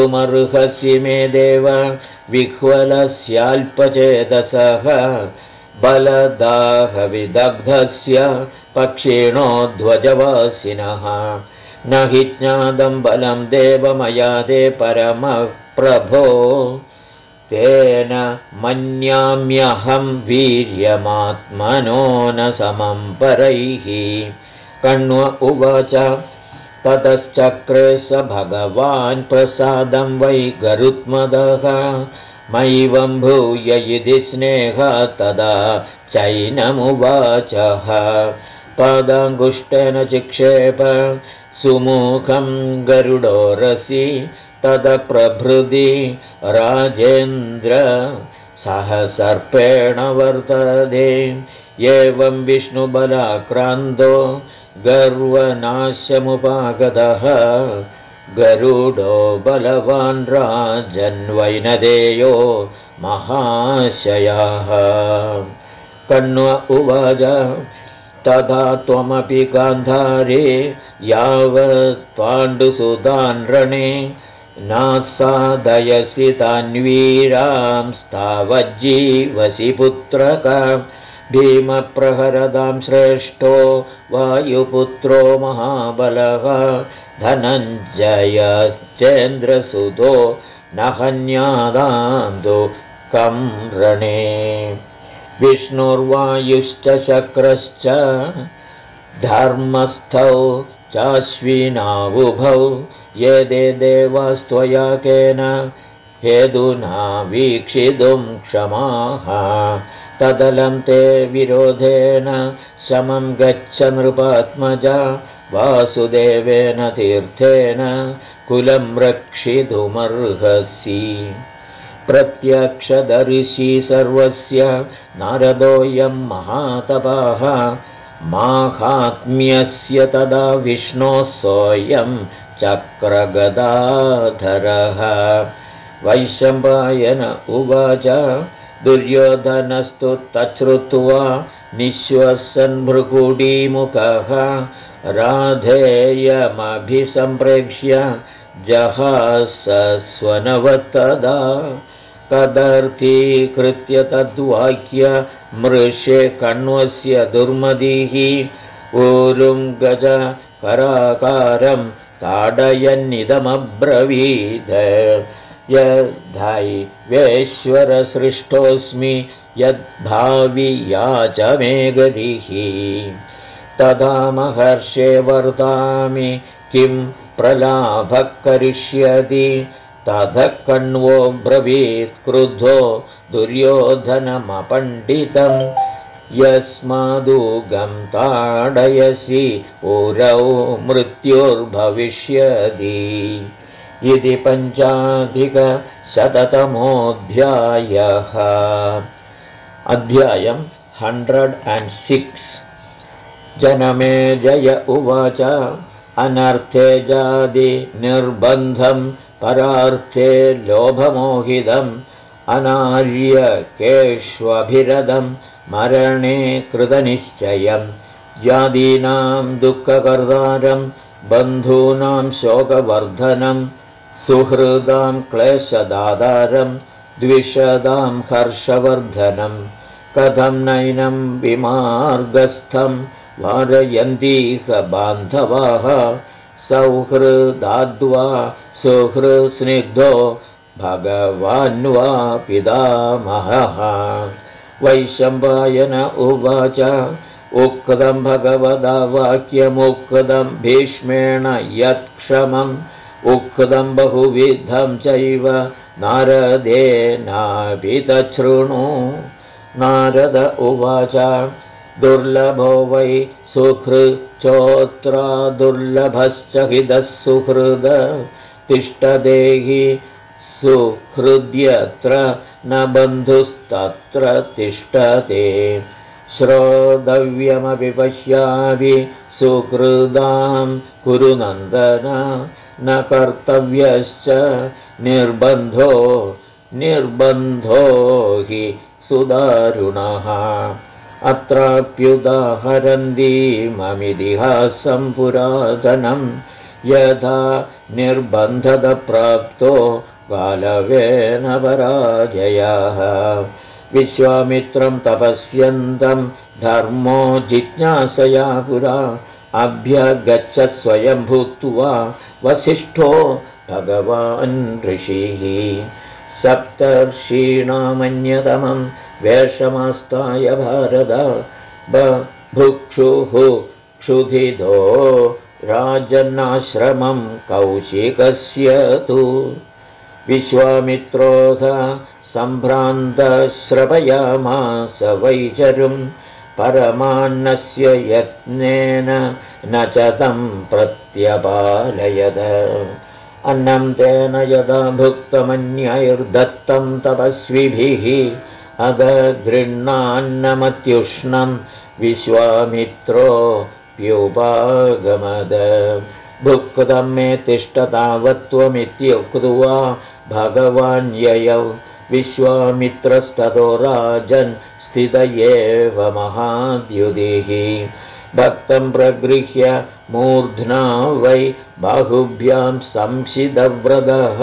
क्षन्तुमर्हसि मे देव विह्वलस्याल्पचेतसः बलदाहविदग्धस्य पक्षिणो ध्वजवासिनः न हि ज्ञातं बलं देवमया ते परमप्रभो तेन मन्याम्यहं वीर्यमात्मनो न समं परैः कण्व उवाच ततश्चक्रे स भगवान् प्रसादं वै गरुत्मदः मैवं भूय इति स्नेहः तदा चैनमुवाचः पादाङ्गुष्ठेन चिक्षेप सुमुखं गरुडोरसि तदप्रभृति राजेन्द्र सह सर्पेण वर्तते एवं विष्णुबलाक्रान्तो गर्वनाशमुपागतः गरुडो बलवान् राजन्वैनदेयो महाशयः कण्व उवाच तथा त्वमपि गान्धारे यावत् पाण्डुसुतान् रणे नासादयसि तान्वीरांस्तावज्जीवसि पुत्रक भीमप्रहरदां श्रेष्ठो वायुपुत्रो महाबलः धनञ्जयश्चेन्द्रसुतो न हन्यादां दुःखं रणे विष्णुर्वायुश्च शक्रश्च धर्मस्थौ चाश्विनावुभौ ये देवास्त्वया केन हेदुना वीक्षितुं क्षमाः तदलं ते विरोधेन शमं गच्छ नृपात्मजा वासुदेवेन तीर्थेन कुलं रक्षितुमर्हसि प्रत्यक्षदर्शी सर्वस्य नारदोऽयं महातपः माहात्म्यस्य तदा विष्णोः सोऽयं चक्रगदाधरः वैशम्पायन उवाच दुर्योधनस्तु तच्छ्रुत्वा निःश्वसन् भ्रुकुटीमुखः राधेयमभिसम्प्रेक्ष्य जहासस्वनवत्तदा कदर्थीकृत्य तद्वाक्य मृषे कण्वस्य दुर्मदिः ऊरुं गज कराकारं ताडयन्निदमब्रवीद यद्धैवेश्वरसृष्टोऽस्मि यद्भावि याच मे गतिः तदा महर्षे वर्तामि किं प्रलाभः करिष्यति ततः कण्वो ब्रवीत् क्रुद्धो दुर्योधनमपण्डितं यस्मादुगं ताडयसि उरौ मृत्युर्भविष्यति इति 5,100तमोऽध्यायः अध्यायं 106 जनमेजय उवाच अनर्थे जादि निर्बन्धं परार्थे लोभमोहितम् अनार्यकेष्वभिरदं मरणे कृतनिश्चयं जादीनां दुःखकर्तारं बन्धूनां शोकवर्धनं सुहृदां क्लेशदातारं द्विषदां हर्षवर्धनं कथं नैनं विमार्गस्थं वारयन्तीह बान्धवाः सौहृदाद्वा सुहृत्स्निग्धो भगवान् वा पितामहः वैशम्पायन उवाच उक्तं भगवता वाक्यमुक्तं भीष्मेण यत्क्षमम् उक्तं बहुविधं चैव नारदेनापि तच्छृणु नारद उवाच दुर्लभो वै सुहृच्चोत्रा दुर्लभश्च हितः सुहृद तिष्ठदेहि सुहृद्यत्र न बन्धुस्तत्र तिष्ठते श्रोतव्यमपि पश्यामि सुहृदां कुरु नन्दन न कर्तव्यश्च निर्बन्धो हि सुदारुणः अत्राप्युदाहरन्तीममितिहासं पुरातनं यथा निर्बन्धतप्राप्तो बालवेन पराजयः विश्वामित्रं तपस्यन्तं धर्मो जिज्ञासया पुरा अभ्यगच्छ स्वयं भूत्वा वसिष्ठो भगवान् ऋषिः सप्तर्षीणामन्यतमं वेषमास्ताय भारत बभुक्षुः क्षुधितो राजन्नाश्रमं कौशिकस्य तु विश्वामित्रोऽथ सम्भ्रान्तश्रवयामास वैचरुं परमान्नस्य यत्नेन न च तं प्रत्यपालयद अन्नं तेन यदा भुक्तमन्यैर्दत्तं तपस्विभिः अगगृह्णान्नमत्युष्णं विश्वामित्रोऽप्युपागमद भुक्तं मे तिष्ठ तावत्त्वमित्युक्त्वा भगवान् ययौ विश्वामित्रस्ततो राजन् स्थित एव महाद्युतिः भक्तं प्रगृह्य मूर्ध्ना वै बाहुभ्यां संशिदव्रतः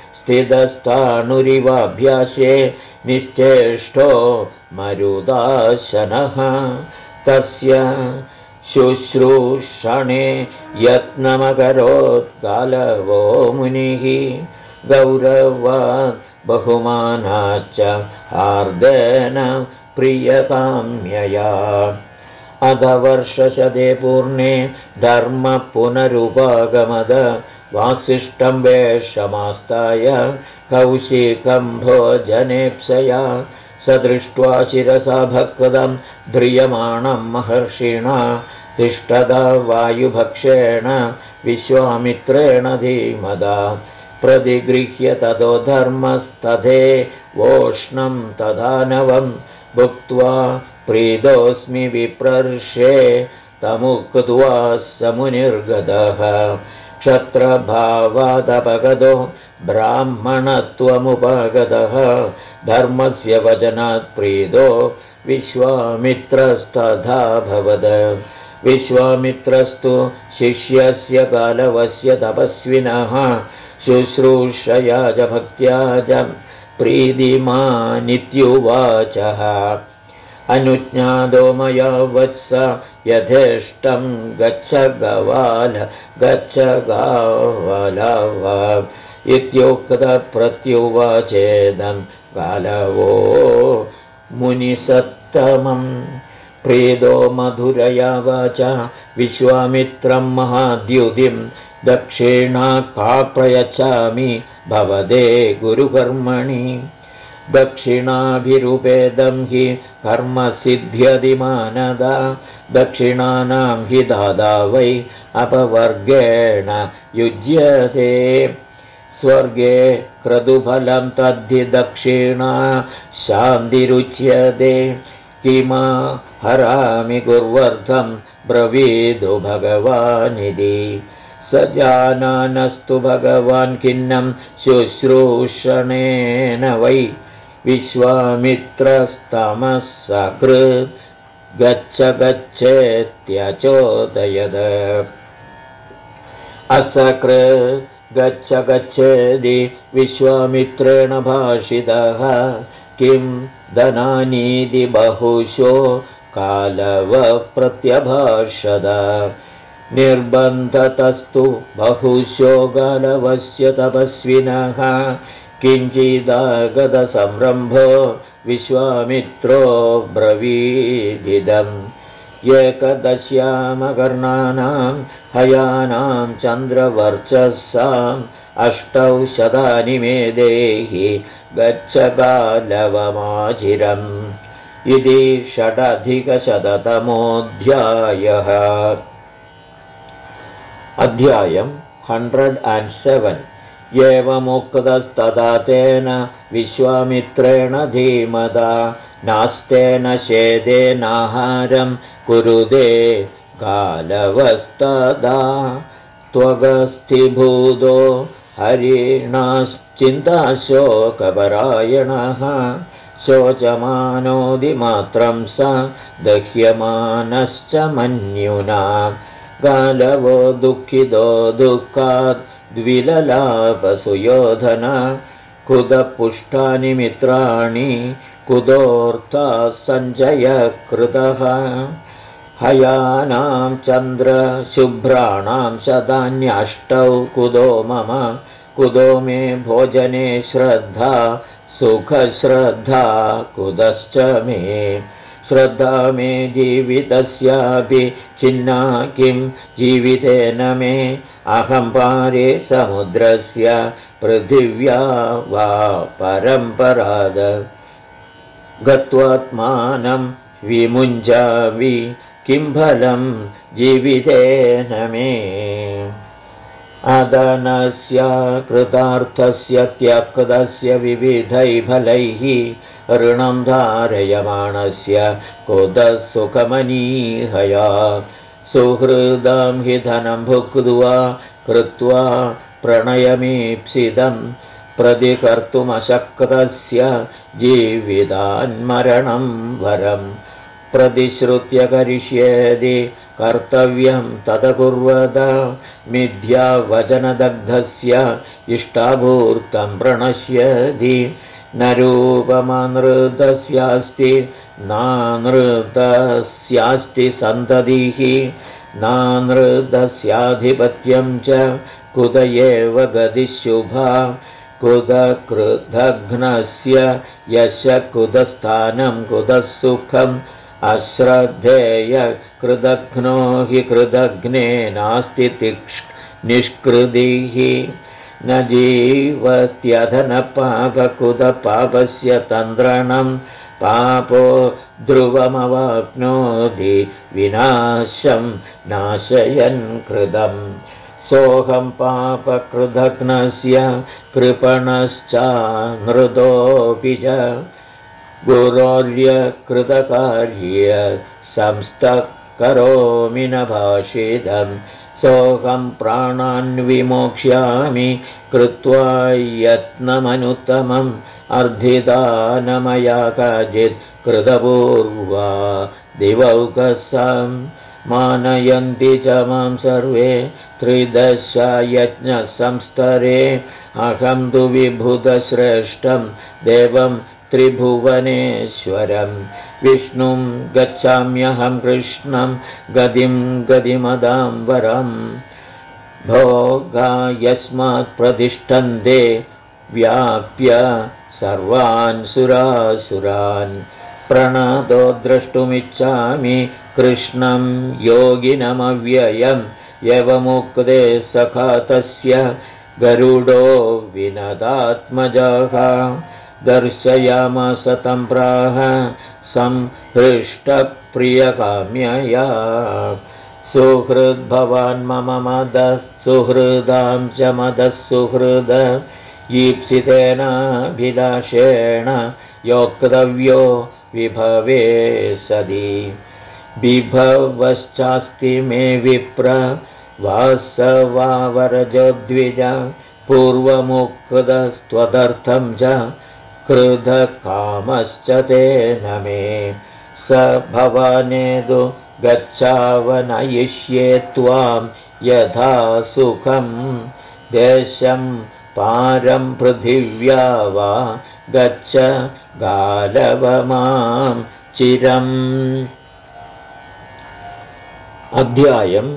स्थितस्थाणुरिवाभ्यासे निश्चेष्टो मरुदाशनः तस्य शुश्रूषणे यत्नमकरोत् गालवो मुनिः गौरवात् बहुमानाच्च हार्देन प्रियकाम्यया अधवर्षशते पूर्णे धर्म पुनरुपागमद वासिष्ठं वेषमास्ताय कौशिकं भोजनेप्सया स दृष्ट्वा शिरसा भक्तं ध्रियमाणं महर्षिणा तिष्ठदा वायुभक्षेण विश्वामित्रेण धीमदा प्रतिगृह्य ततो धर्मस्तथे वोष्णं तदानवं भुक्त्वा प्रीतोऽस्मि विप्रर्षे तमुक्त्वा समुनिर्गतः क्षत्रभावादपगतो ब्राह्मणत्वमुपगतः धर्मस्य वचनात् प्रीतो विश्वामित्रस्तथा भवद विश्वामित्रस्तु शिष्यस्य गालवस्य तपस्विनः शुश्रूषया च भक्त्या च प्रीतिमानित्युवाचः अनुज्ञातो मया वत्स यथेष्टं गच्छ गवाल गच्छ गावलव इत्युक्तप्रत्युवाचेदं गालवो मुनिसत्तमं प्रीतो मधुरया वाचा विश्वामित्रं महाद्युतिं दक्षिणा का प्रयच्छामि भवदे गुरुकर्मणि दक्षिणाभिरुपेदं हि कर्मसिद्ध्यतिमानदा दक्षिणानां हि दादा वै अपवर्गेण युज्यते स्वर्गे क्रतुफलं तद्धि दक्षिणा शान्तिरुच्यते किमा हरामि कुर्वर्थं ब्रवीदु भगवानिति स जाननस्तु भगवान् खिन्नं शुश्रूषणेन वै विश्वामित्रस्तमः सकृत् गच्छ गच्छेत्यचोदयद असकृत् गच्छ गच्छेदि विश्वामित्रेण भाषितः किं धनानीति बहुशो कालवः प्रत्यभाषद निर्बन्धतस्तु बहुशो गालवस्य तपस्विनः किञ्चिदागतसंरम्भो विश्वामित्रो ब्रवीदिदम् एकदश्यामकर्णानां हयानां चन्द्रवर्चसाम् 800 मे देहि गच्छ गालवमाचिरम् इति 6अधिकशततमोऽध्यायः अध्यायम् 107 एवमुक्तस्तदा तेन विश्वामित्रेण धीमता नास्तेन शेदेनाहारं कुरुदे गालवस्तदा त्वगस्थिभूतो हरिणाश्चिन्ताशोकपरायणः शोचमानोदिमात्रं स दह्यमानश्च मन्युना गालवो दुःखितो दुःखात् द्विललापसुयोधन कुतपुष्टानि मित्राणि कुतोऽर्थः सञ्चयकृतः हयानां चन्द्रशुभ्राणां शतान्यष्टौ कुतो मम कुतो मे भोजने श्रद्धा सुखश्रद्धा कुतश्च मे श्रद्धा मे जीवितस्यापि छिन्ना किं जीवितेन मे अहं पारे समुद्रस्य पृथिव्या वा परम्पराद गत्वात्मानं विमुञ्जामि किं फलं जीवितेन मे अदनस्य कृतार्थस्य त्यक्तस्य विविधैः फलैः ऋणं धारयमाणस्य कुतः सुखमनीहया सुहृदं हि धनं भुक्त्वा कृत्वा प्रणयमीप्सितं प्रतिकर्तुमशक्तस्य जीवितान्मरणं वरं प्रतिश्रुत्य करिष्येदि कर्तव्यं तदकुर्वद मिथ्यावचनदग्धस्य इष्टाभूर्तं प्रणश्यति न रूपमनृतस्यास्ति नानृतस्यास्ति सन्ततिः नानृतस्याधिपत्यं च कुत एव गतिशुभा कुतकृदघ्नस्य यश कुतस्थानं कुतः सुखम् अश्रद्धेय कृदघ्नो हि कृदघ्ने नास्ति निष्कृतिः न जीवत्यधनपापकुतपापस्य तन्द्रणं पापो ध्रुवमवाप्नोति विनाशं नाशयन् कृतम् सोऽहं पापकृदघ्नस्य कृपणश्चानृतोऽपि च गुरोर्य कृतकार्य संस्थः करोमि न भाषितं सोऽहं प्राणान् विमोक्ष्यामि कृत्वा यत्नमनुत्तमम् अर्धिदानमया काचित् कृतपूर्वा दिवौकसं मानयन्ति च मां सर्वे त्रिदशयज्ञसंस्तरे अहं तु विभूतश्रेष्ठं देवं त्रिभुवनेश्वरं विष्णुं गच्छाम्यहं कृष्णं गतिं गतिमदाम्बरं भोगा यस्मात् प्रतिष्ठन्ते व्याप्य सर्वान् सुरासुरान् प्रणतो द्रष्टुमिच्छामि कृष्णं योगिनमव्ययम् एवमुक्ते सखा तस्य गरुडो विनदात्मजः दर्शयामास तं प्राह संहृष्टप्रियकाम्यया सुहृद्भवान् मम मदः सुहृदां च मदः सुहृद ईप्सितेनाभिलाषेण योक्तव्यो विभवे सदि विभवश्चास्ति मे विप्र वासवावरजो द्विज पूर्वमुक्तस्त्वदर्थं च कृतकामश्च तेन मे स भवानेदु गच्छावनयिष्ये त्वां यथा सुखं देशं पारं पृथिव्या वा गच्छ गालव मां चिरम्। अध्यायम्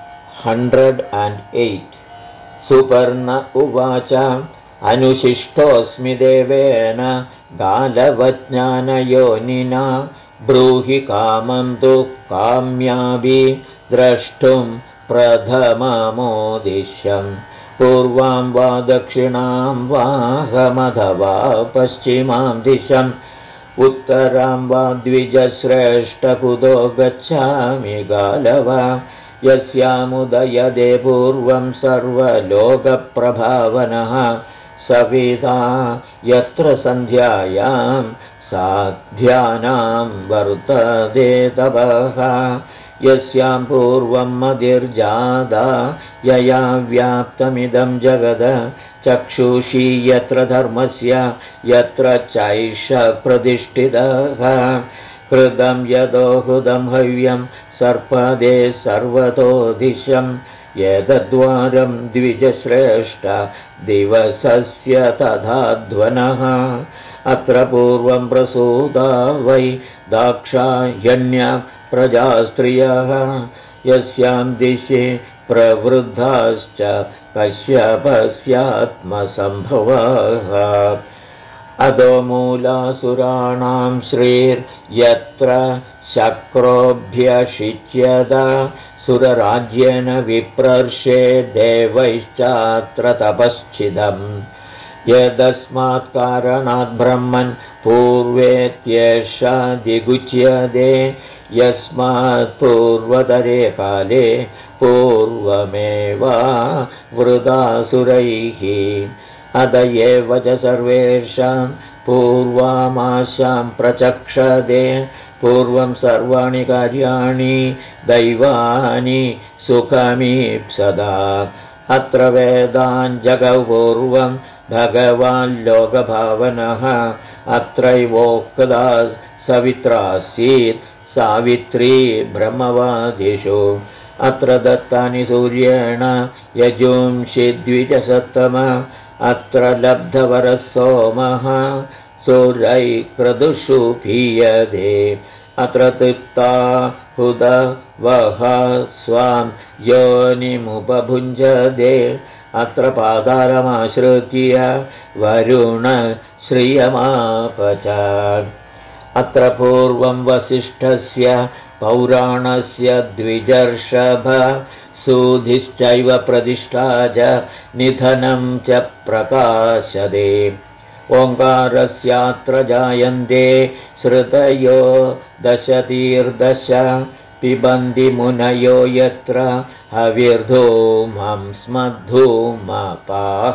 108 सुपर्ण उवाच अनुशिष्टोऽस्मि देवेन गालवज्ञानयोनिना ब्रूहि कामं तु काम्याभि द्रष्टुं प्रथममोदिश्यं पूर्वां वा दक्षिणां वाहमथवा पश्चिमां दिशम् उत्तरां वा द्विजश्रेष्ठकुतो गच्छामि गालव यस्यामुदयदे पूर्वं सर्वलोकप्रभावनः सविता यत्र सन्ध्यायां साध्यानां वर्तते तपः यस्यां पूर्वं मदिर्जादा यया व्याप्तमिदं जगद चक्षुषी यत्र धर्मस्य यत्र चैष प्रतिष्ठितः कृतं यदो हृदं हव्यं सर्पदे सर्वतो दिशं एतद्वारं द्विजश्रेष्ठ दिवसस्य तथा ध्वनः अत्र पूर्वं प्रसूता वै दाक्षायण्य प्रजास्त्रियः यस्यां दिशि प्रवृद्धाश्च कश्यपस्यात्मसम्भवः अधो मूलासुराणां श्रीर्यत्र शक्रोऽभ्यषिच्यत सुरराज्येन विप्रर्षे देवैश्चात्र तपश्चिदम् यदस्मात् कारणात् ब्रह्मन् पूर्वेत्येषादिगुच्यते यस्मात् पूर्वतरे काले पूर्वमेवा वृदासुरैः अत एव च सर्वेषां पूर्वामाशां प्रचक्षते पूर्वं सर्वाणि कार्याणि दैवानि सुखमीप्सदा अत्र वेदान् जगौ पूर्वं भगवान् लोकभावनः अत्रैवोक्ता सवित्रासीत् सावित्री ब्रह्मवादिषु अत्र दत्तानि सूर्येण यजुंषि द्विजसत्तम अत्र लब्धवरः सोमः सूर्यै क्रतुषु पीयते अत्र तृप्ता हुदवः स्वां योनिमुपभुञ्जते अत्र पातालमाश्रित्य वरुण श्रियमाप च अत्र पूर्वं वसिष्ठस्य पौराणस्य द्विजर्षभ सूधिश्चैव प्रतिष्ठा च निधनं च प्रकाशते ओङ्कारस्यात्र जायन्ते श्रुतयो दशतीर्दश पिबन्ति मुनयो यत्र हविर्धूमं स्मद्धूमपाः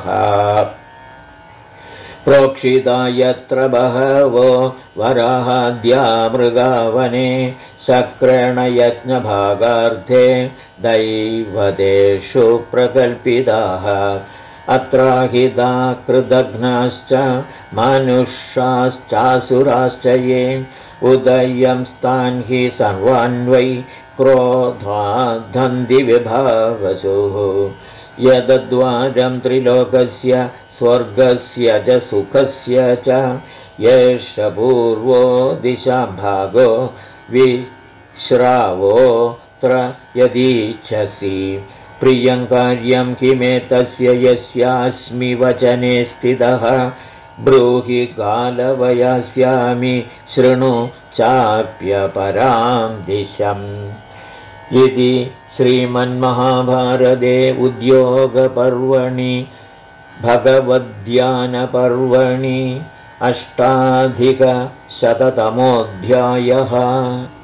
प्रोक्षिता यत्र बहवो वराहाद्या मृगावने शक्रेण यज्ञभागार्थे दैवतेषु प्रकल्पिताः अत्राहिता कृतघ्नाश्च मनुष्याश्चासुराश्च ये उदयं स्तान् हि सर्वान्वै क्रोधाद्धन्ति विभावसुः यद्द्वारं त्रिलोकस्य स्वर्गस्य च सुखस्य च येष पूर्वो दिशा भागो विश्रावोऽत्र यदीच्छसि प्रियं कार्यं किमेतस्य यस्यास्मि वचने स्थितः ब्रूहि कालवयास्यामि शृणु चाप्यपरां दिशम् इति श्रीमन्महाभारते उद्योगपर्वणि भगवद्ध्यानपर्वणि 8अधिकशततमोऽध्यायः।